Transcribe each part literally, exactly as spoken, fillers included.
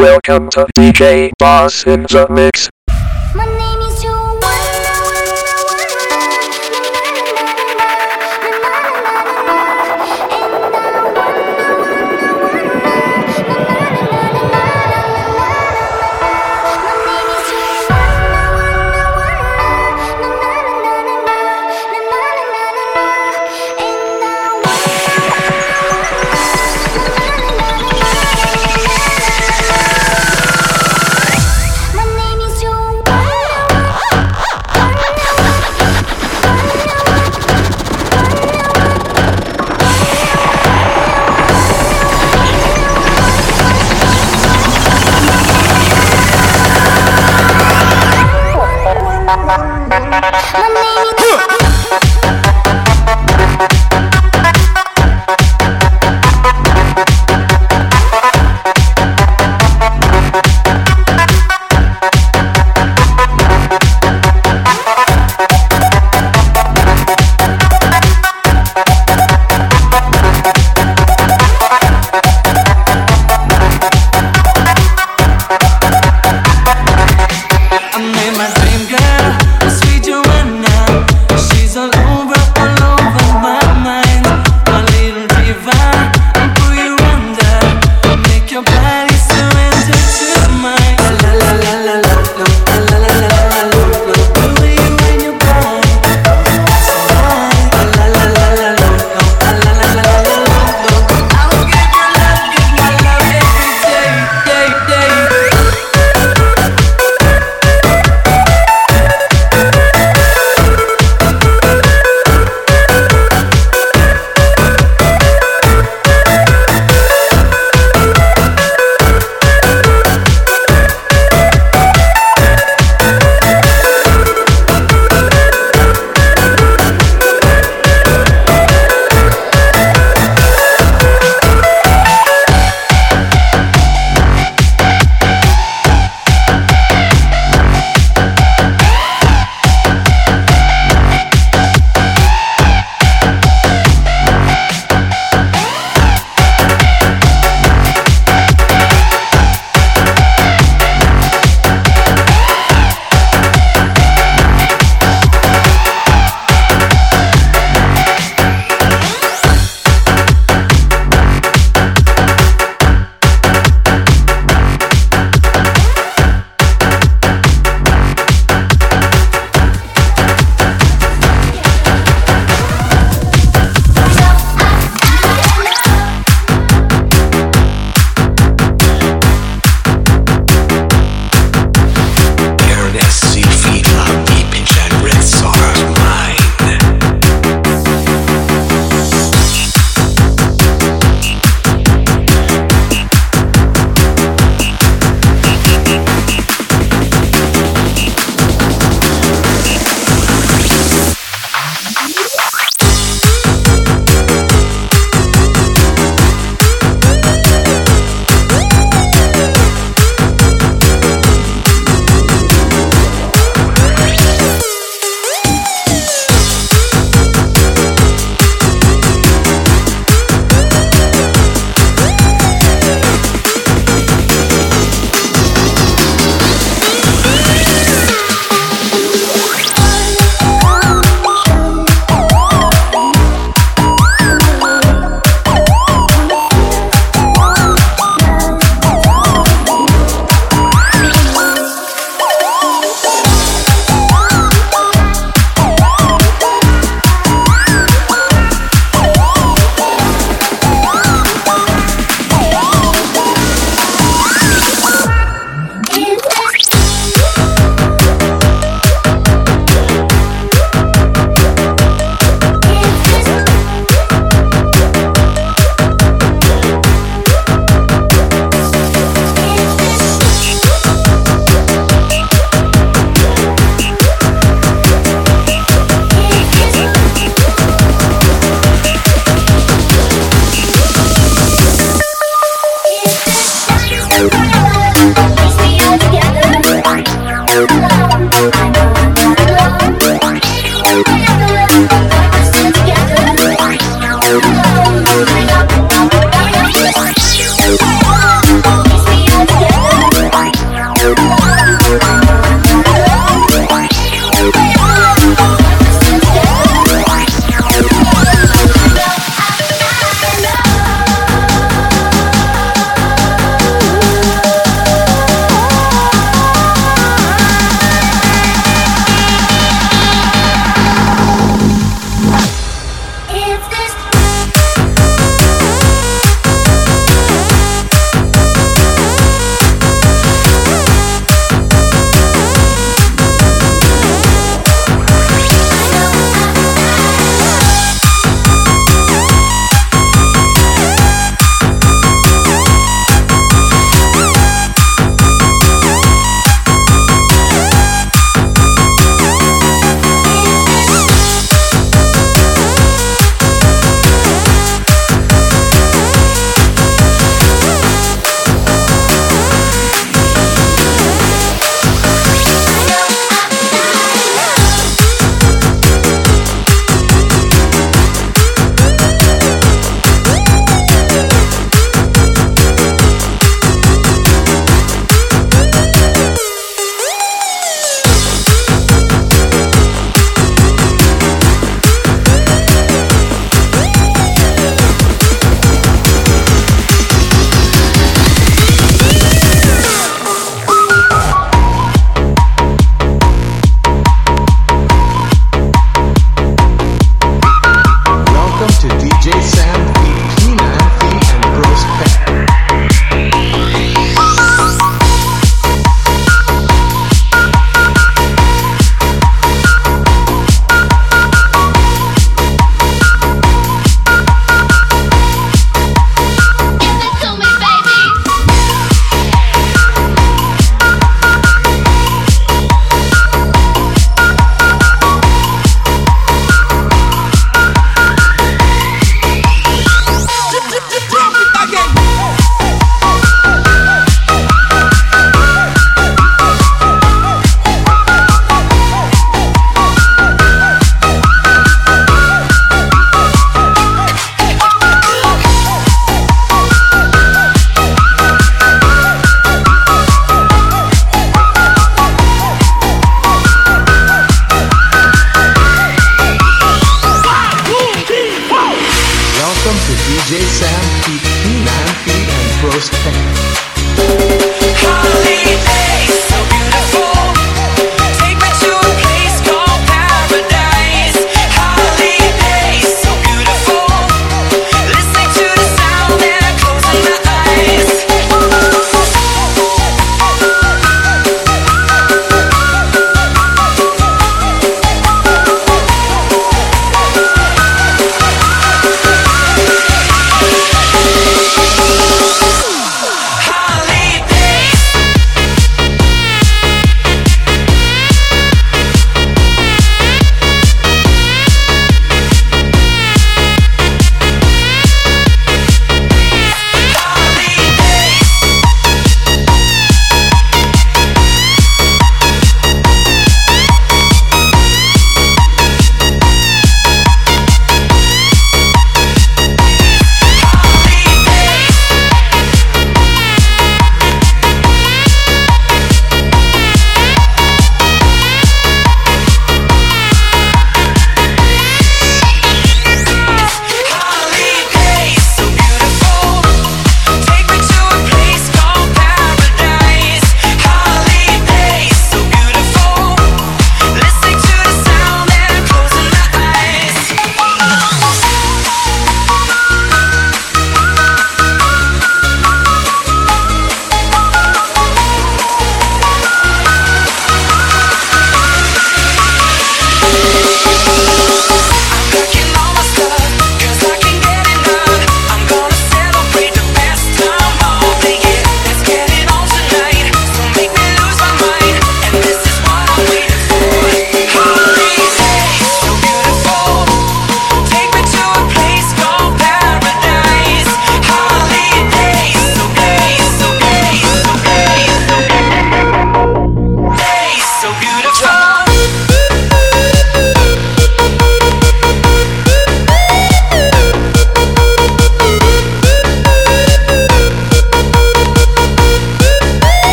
Welcome to D J Boss in the Mix. My name is Joanna. I met my dream girl.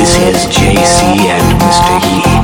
This is J C and Mister Yi.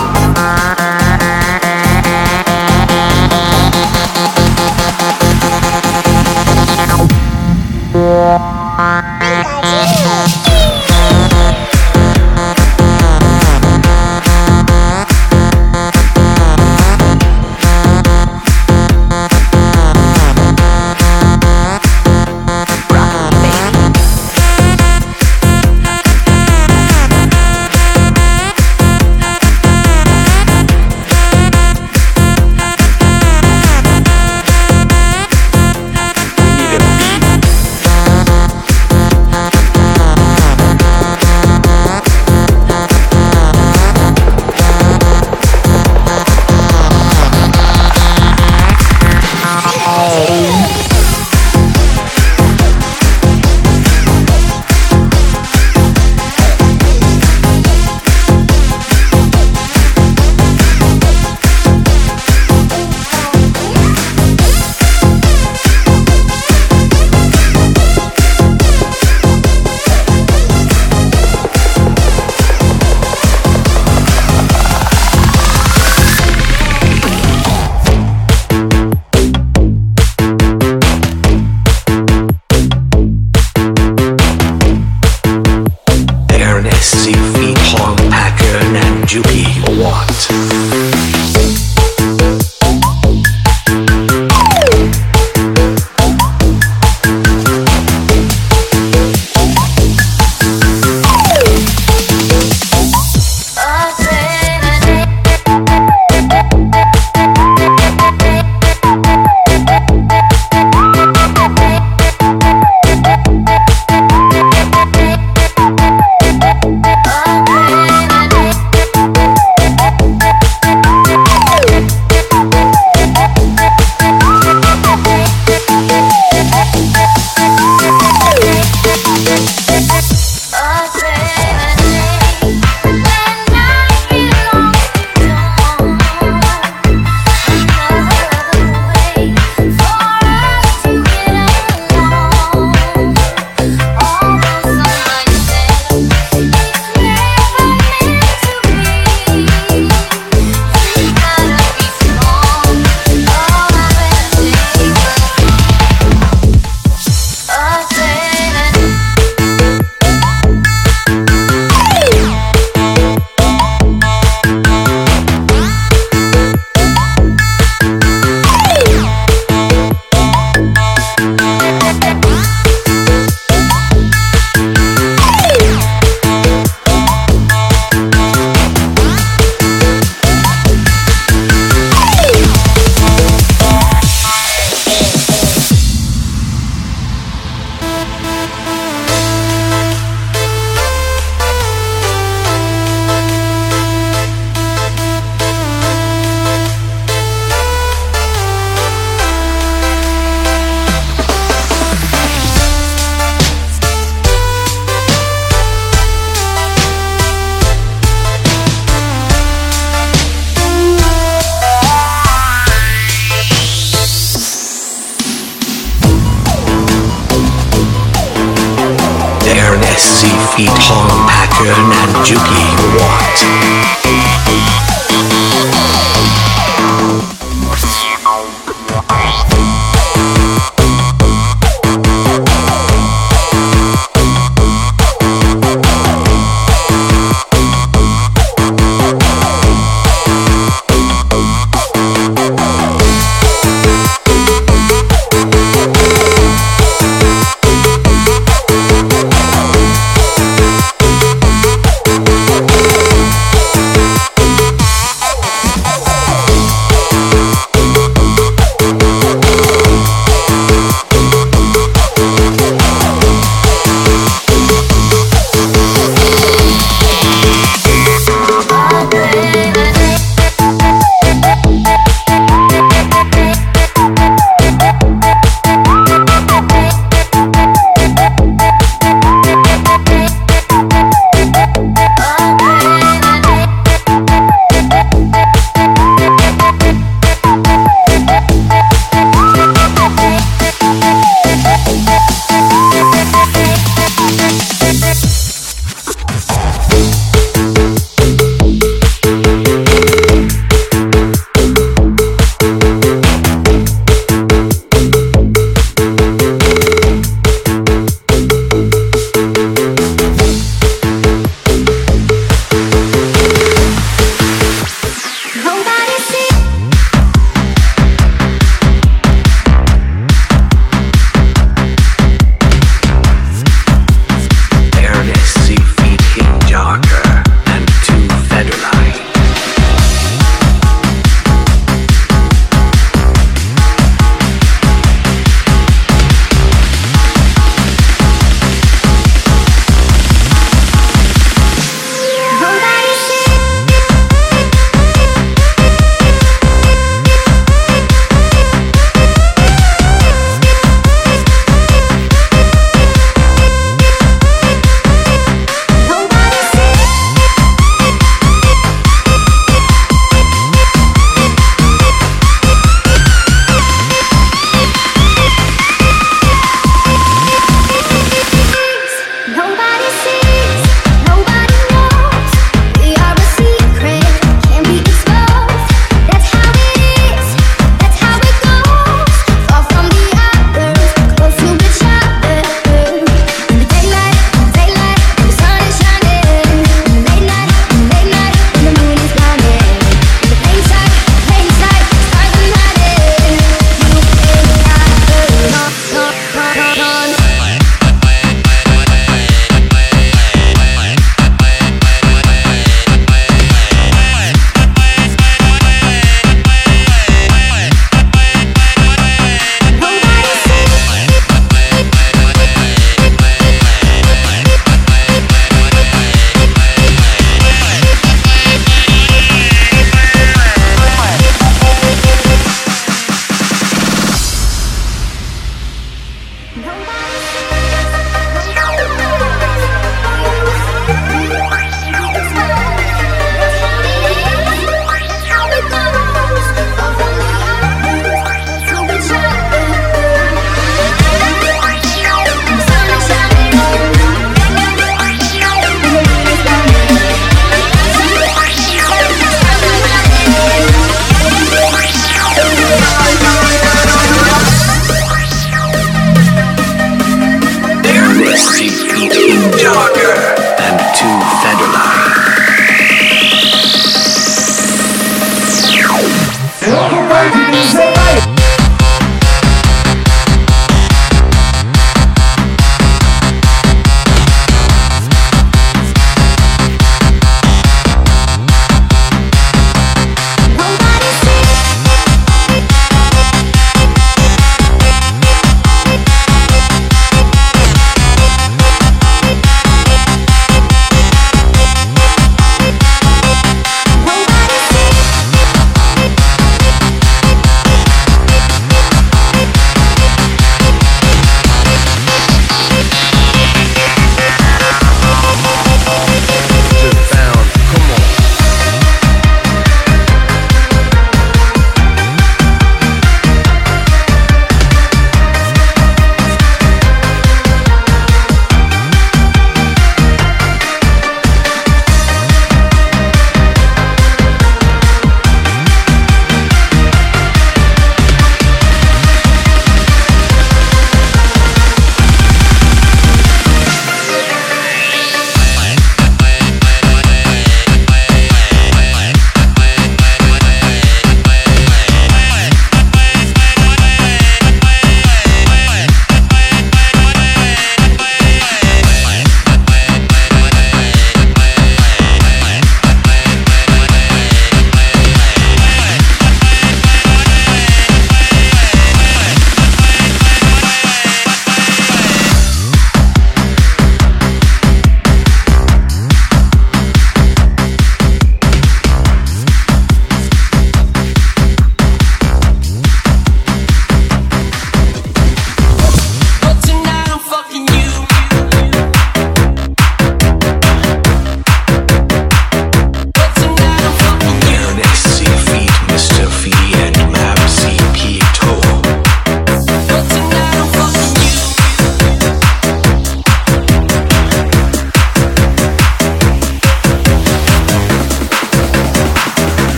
Feet Hong Packer Nanjuki Watt.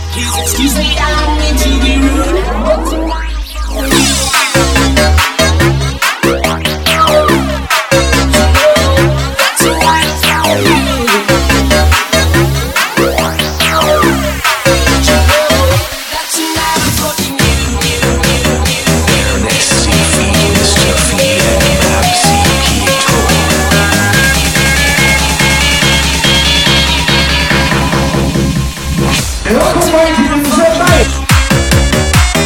Excuse me, I don't mean to be rude. Welcome back to the show.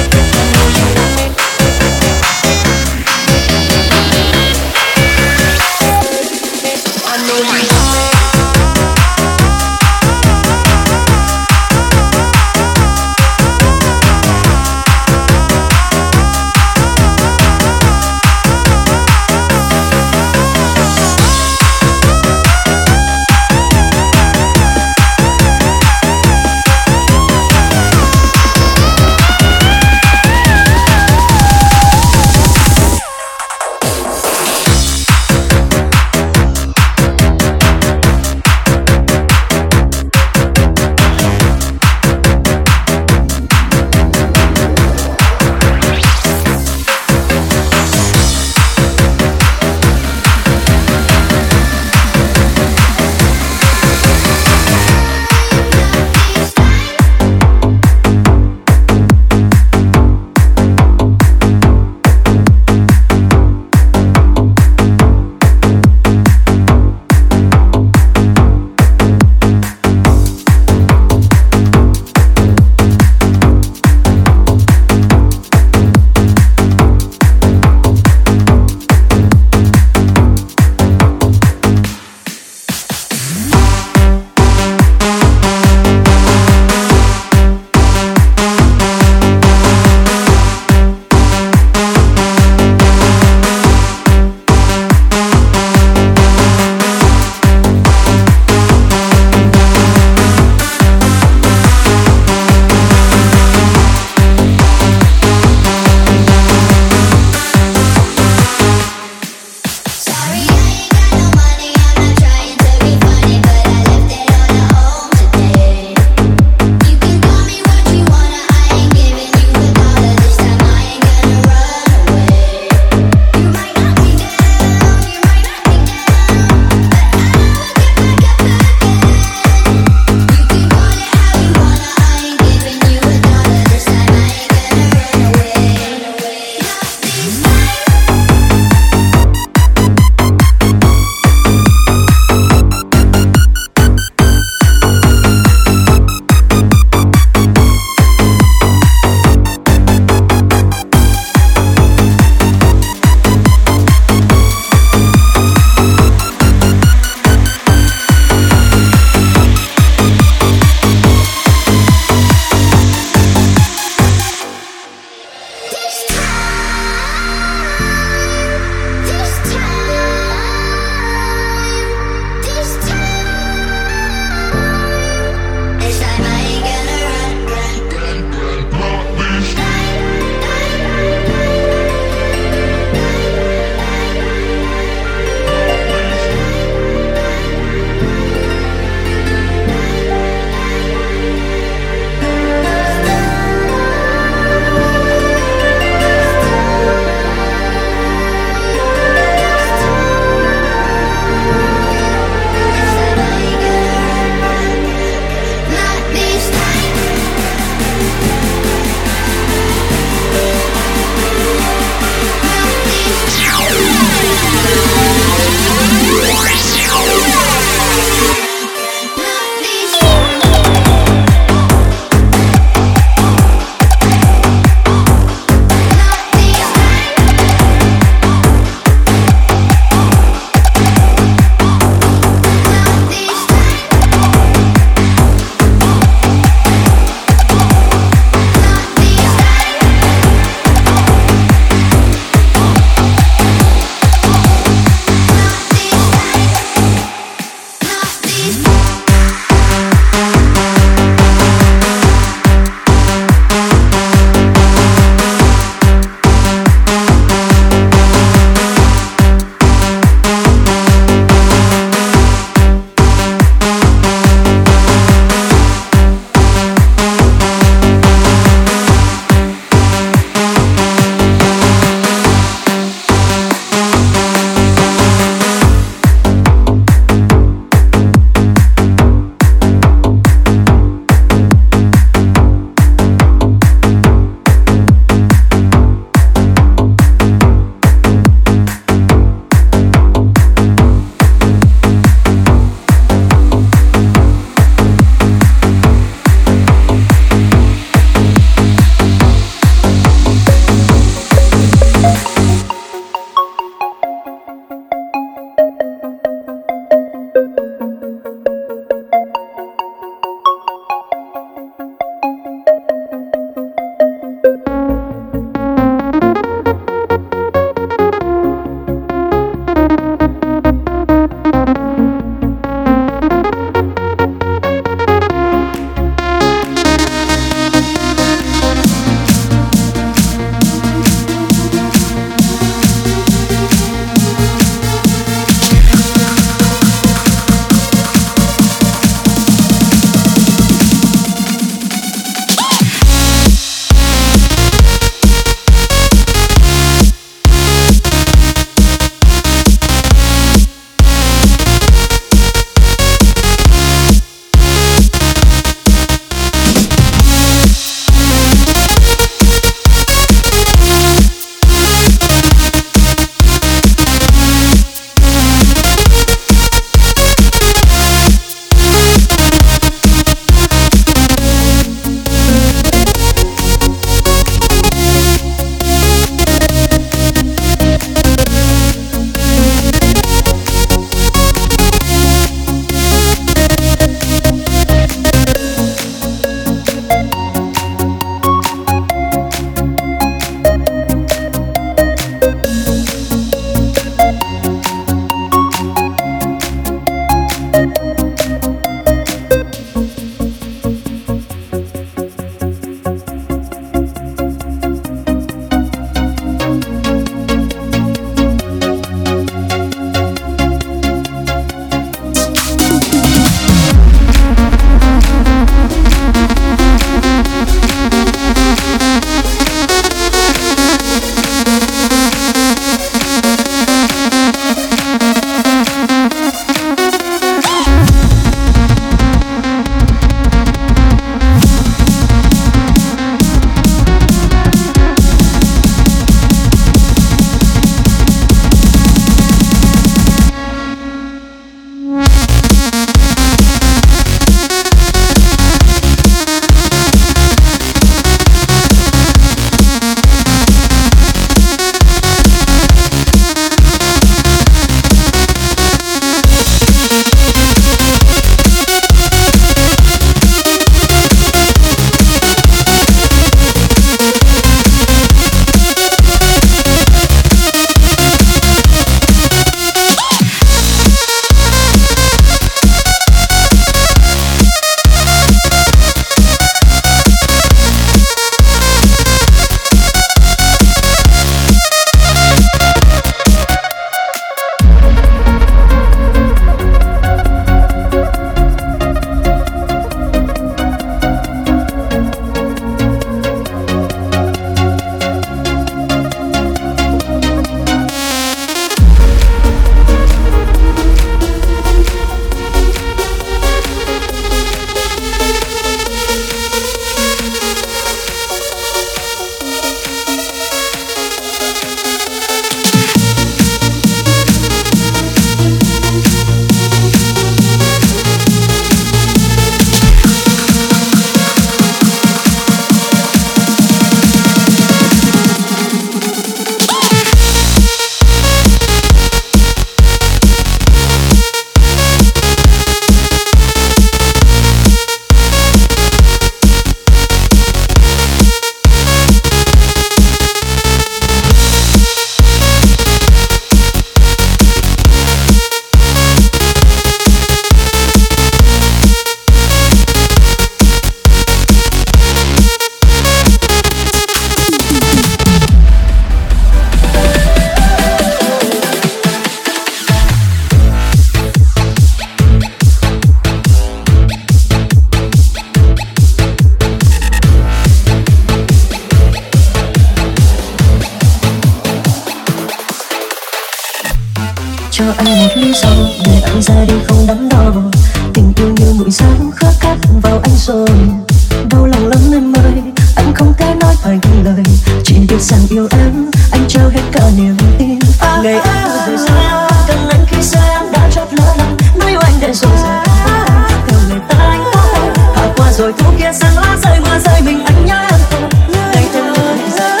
cho anh một lý do để anh ra đi không đắn đo. Tình yêu như mũi gió khớp cắt vào anh rồi, đau lòng lắm em ơi, anh không thể nói thành lời, chỉ biết rằng yêu em, anh trao hết cả niềm tin. Ngày em rời xa, cần anh khi xa em đã chót lỡ lòng, nói yêu anh để rồi giờ theo người ta anh có hay, hạ qua rồi thu kia sáng lá rơi mưa rơi mình anh nhớ em thôi, ngày thêm mưa thì rơi.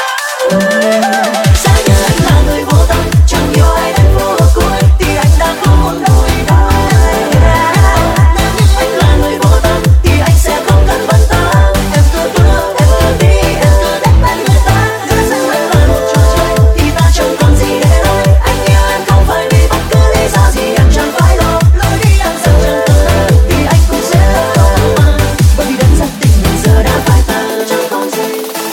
Sẽ nhớ anh là người vô tâm, chẳng yêu ai đến vô cuối thì anh đã không muốn đôi đó. Nếu như anh là người vô tâm thì anh sẽ không cần bận tâm. Em cứ bước, em cứ đi, em cứ đẹp bên người ta. Cứ rằng anh là một trò chơi thì ta chẳng còn gì để nói. Anh yêu em không phải vì bất cứ lý do gì, em chẳng phải lo lối đi em dần dần từ đây thì anh cũng sẽ không mà. Bởi vì đơn giản tình mình giờ đã phai tàn chẳng còn gì.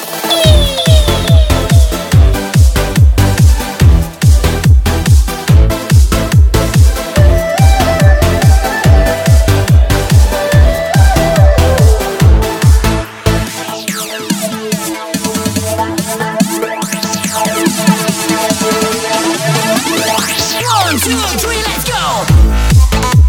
One, two, three, let's go!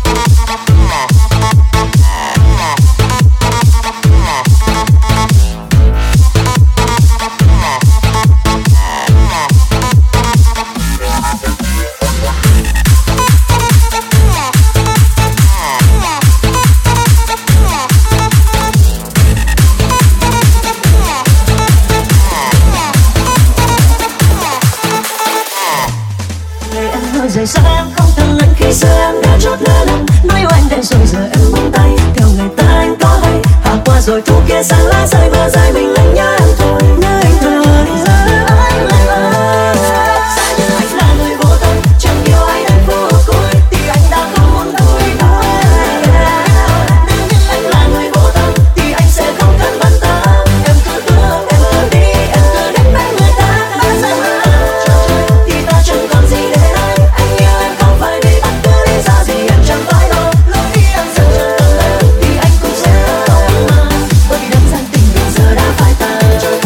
Ngày em hơi rời xa em không thân anh khi xưa em đã chót lỡ lòng, nói yêu anh để rồi giờ em buông tay theo người ta anh có hay, hạ qua rồi thu kia sáng lá rơi mưa rơi mình anh nhớ em thôi, nhớ anh thôi. Anh lại ơi, xa như anh là người vô tâm, chẳng yêu ai đến vô cuối thì anh đã không muốn đôi đó. Nếu như anh là người vô tâm thì anh sẽ không cần bận tâm. Em cứ bước, em cứ đi, em cứ đến bên người ta. Đã rằng là một trò chơi thì ta chẳng còn gì để nói. Anh yêu em không phải vì bất cứ lý do gì, em chẳng phải lo lối đi em dần dần từ đây thì anh cũng sẽ không mà. Bởi vì đơn giản tình mình giờ đã phai tàn.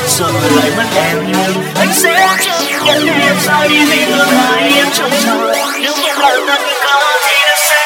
rồi lại mất em. Anh sẽ chấp nhận em sai đi vì tương lai em trông chờ. Nếu không là tất cả thì đã sẽ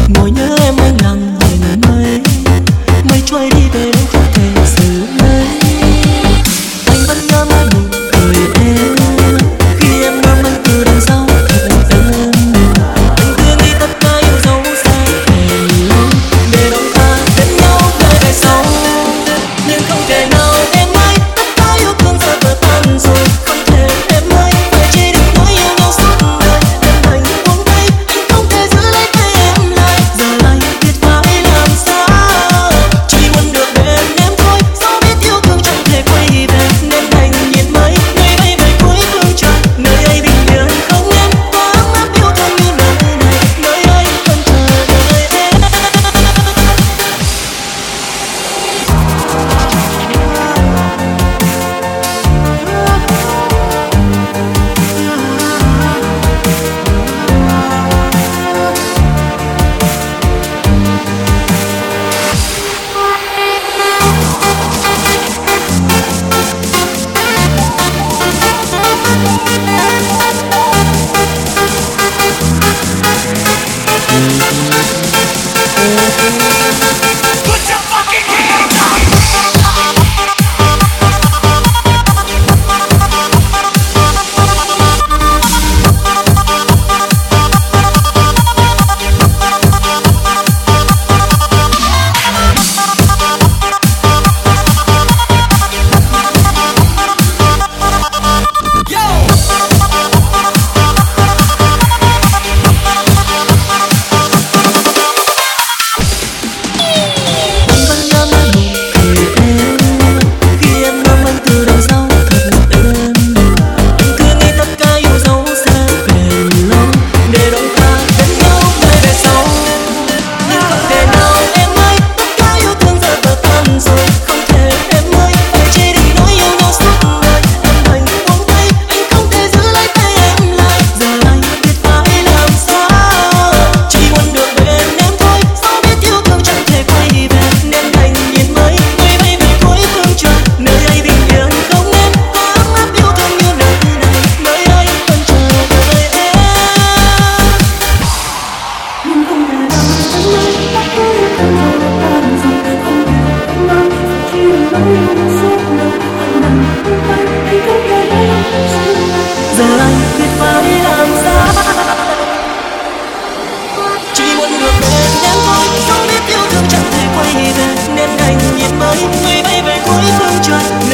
trôi đi về đâu không thể xử lấy.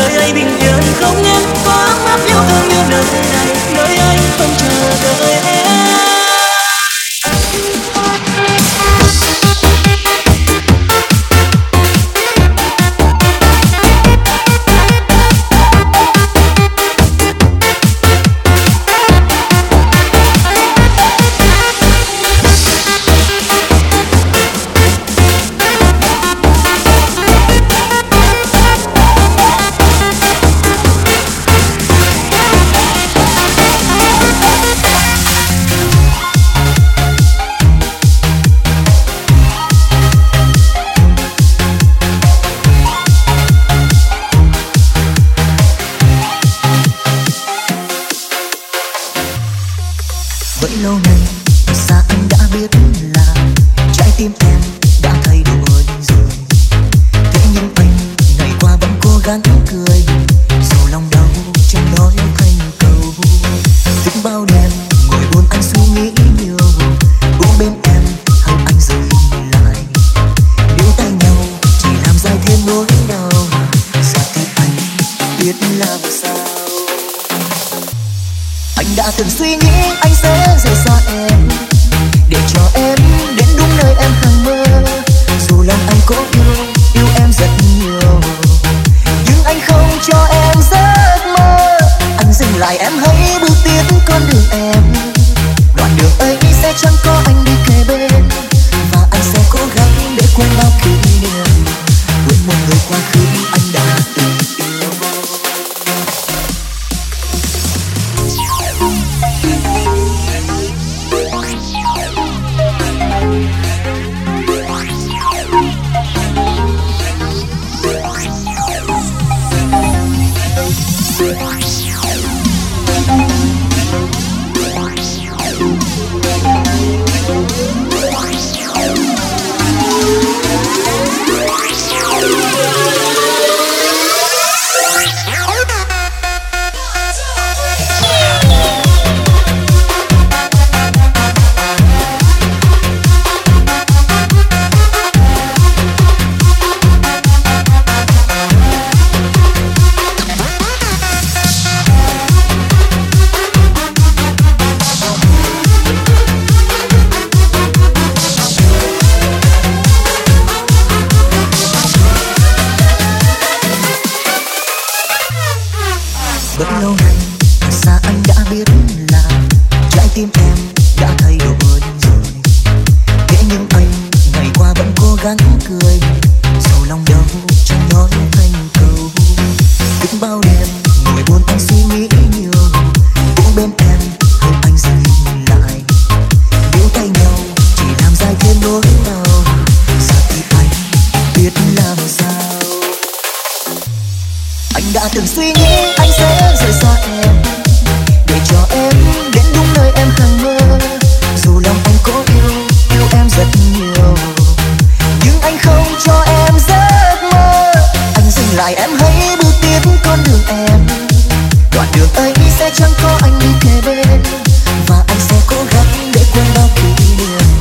nơi ấy bình yên không nên có ấm áp yêu thương như nơi này, nơi anh không chờ đợi em. Vậy lâu nay xa anh đã biết là trái tim em đã thay đổi rồi. Thế nhưng anh ngày qua vẫn cố gắng cười, dù lòng đau chẳng nói thành câu. Thức bao đêm ngồi buồn anh suy nghĩ nhiều, uống bên em hay anh dừng lại. Níu tay nhau chỉ làm dài thêm nỗi đau. Giờ thì anh biết làm sao. Anh đã từng suy nghĩ anh sẽ rời xa em, để cho em đến đúng nơi em hằng mơ. Dù lòng anh có yêu, yêu em rất nhiều, nhưng anh không cho em giấc mơ. Anh dừng lại em hãy bước tiếp con đường em. Đoạn đường ấy sẽ chẳng có anh đi kề bên, và anh sẽ cố gắng để quên bao kỷ niệm, quên một người quá khứ anh đã từng yêu. Rất lâu nay xa anh đã biết là trái tim em đã thay đổi rồi. Thế nhưng anh ngày qua vẫn cố gắng cười, dù lòng đau chẳng nói thành câu. Thức bao đêm ngồi buồn anh suy nghĩ nhiều, uống bên em hay anh dừng lại. Níu tay nhau chỉ làm dài thêm nỗi đau. Giờ thì anh biết làm sao. Anh đã từng suy nghĩ anh sẽ rời xa em, để cho em đến đúng nơi em hằng mơ. Dù lòng anh có yêu, yêu em rất nhiều, nhưng anh không cho em giấc mơ. Anh dừng lại em hãy bước tiếp con đường em. Đoạn đường ấy sẽ chẳng có anh đi kề bên, và anh sẽ cố gắng để quên bao kỷ niệm,